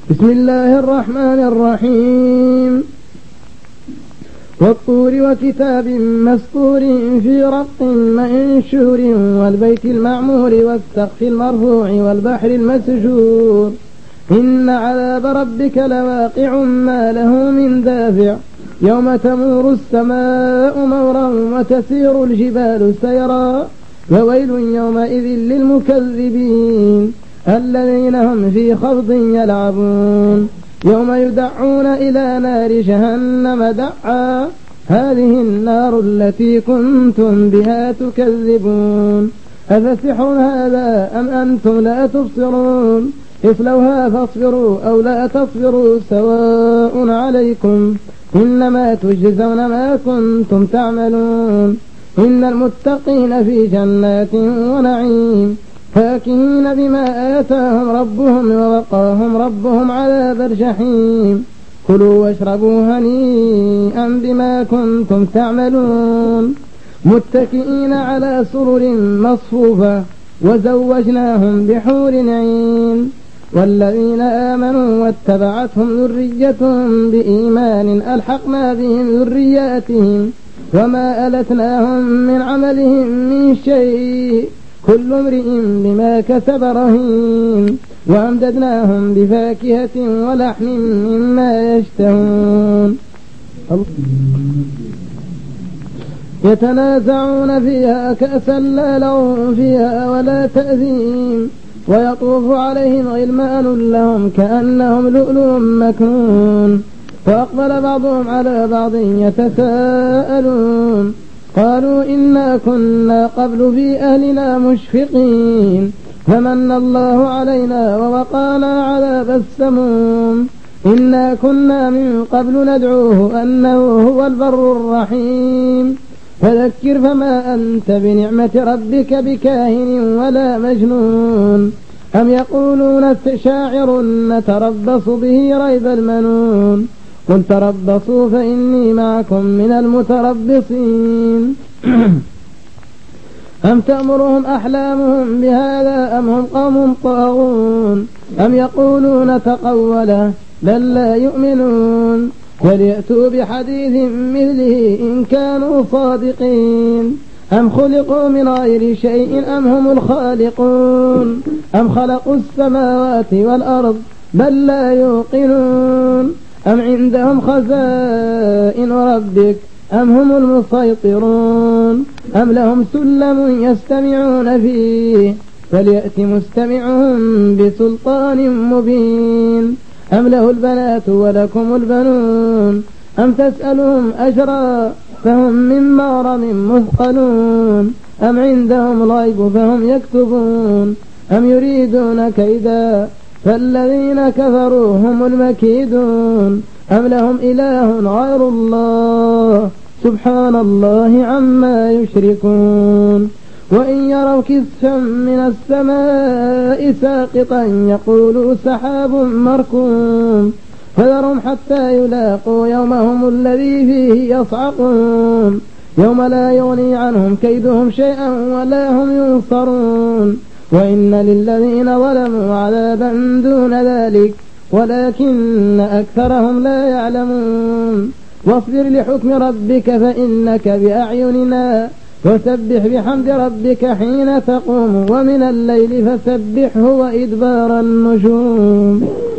بسم الله الرحمن الرحيم. والطور وكتاب مسطور في رق منشور والبيت المعمور والسقف المرفوع والبحر المسجور إن عذاب ربك لواقع ما له من دافع يوم تمور السماء مورا وتسير الجبال سيرا وويل يومئذ للمكذبين الذين هم في خوض يلعبون يوم يدعون إلى نار جهنم دعا هذه النار التي كنتم بها تكذبون أفسحر هذا أم أنتم لا تبصرون اصلوها فاصبروا أو لا تصبروا سواء عليكم إنما تجزون ما كنتم تعملون إن المتقين في جنات ونعيم فاكهين بما آتاهم ربهم ووقاهم ربهم عذاب الجحيم كلوا واشربوا هنيئا بما كنتم تعملون متكئين على سرر مصفوفة وزوجناهم بحور عين والذين آمنوا واتبعتهم ذريتهم بإيمان ألحقنا بهم ذرياتهم وما ألتناهم من عملهم من شيء كل امرئ بما كسب رهين وأمددناهم بفاكهة ولحم مما يشتهون يتنازعون فيها كأسا لا لغو فيها ولا تأثيم ويطوف عليهم غلمان لهم كأنهم لؤلؤ مكنون فأقبل بعضهم على بعض يتساءلون قالوا إنا كنا قبل في أهلنا مشفقين فمن الله علينا ووقانا عذاب السموم إنا كنا من قبل ندعوه أنه هو البر الرحيم فذكر فما أنت بنعمة ربك بكاهن ولا مجنون أم يقولون شاعر نتربص به ريب المنون قل تربصوا فإني معكم من المتربصين أم تأمرهم أحلامهم بهذا أم هم قوم طاغون أم يقولون تقوله بل لا يؤمنون وليأتوا بحديث مثله إن كانوا صادقين أم خلقوا من غير شيء أم هم الخالقون أم خلقوا السماوات والأرض بل لا يوقنون أم عندهم خزائن ربك أم هم المسيطرون أم لهم سلم يستمعون فيه فليأت مستمعهم بسلطان مبين أم له البنات ولكم البنون أم تسألهم أجرا فهم من مغرم مثقلون أم عندهم الغيب فهم يكتبون أم يريدون كيدا فالذين كفروا هم المكيدون أم لهم إله غير الله سبحان الله عما يشركون وإن يروا كسفا من السماء ساقطا يقولوا سحاب مركوم فذرهم حتى يلاقوا يومهم الذي فيه يصعقون يوم لا يغني عنهم كيدهم شيئا ولا هم ينصرون وإن للذين ظلموا عذابا دون ذلك ولكن أكثرهم لا يعلمون واصبر لحكم ربك فإنك بأعيننا وسبح بحمد ربك حين تقوم ومن الليل فسبحه وإدبار النجوم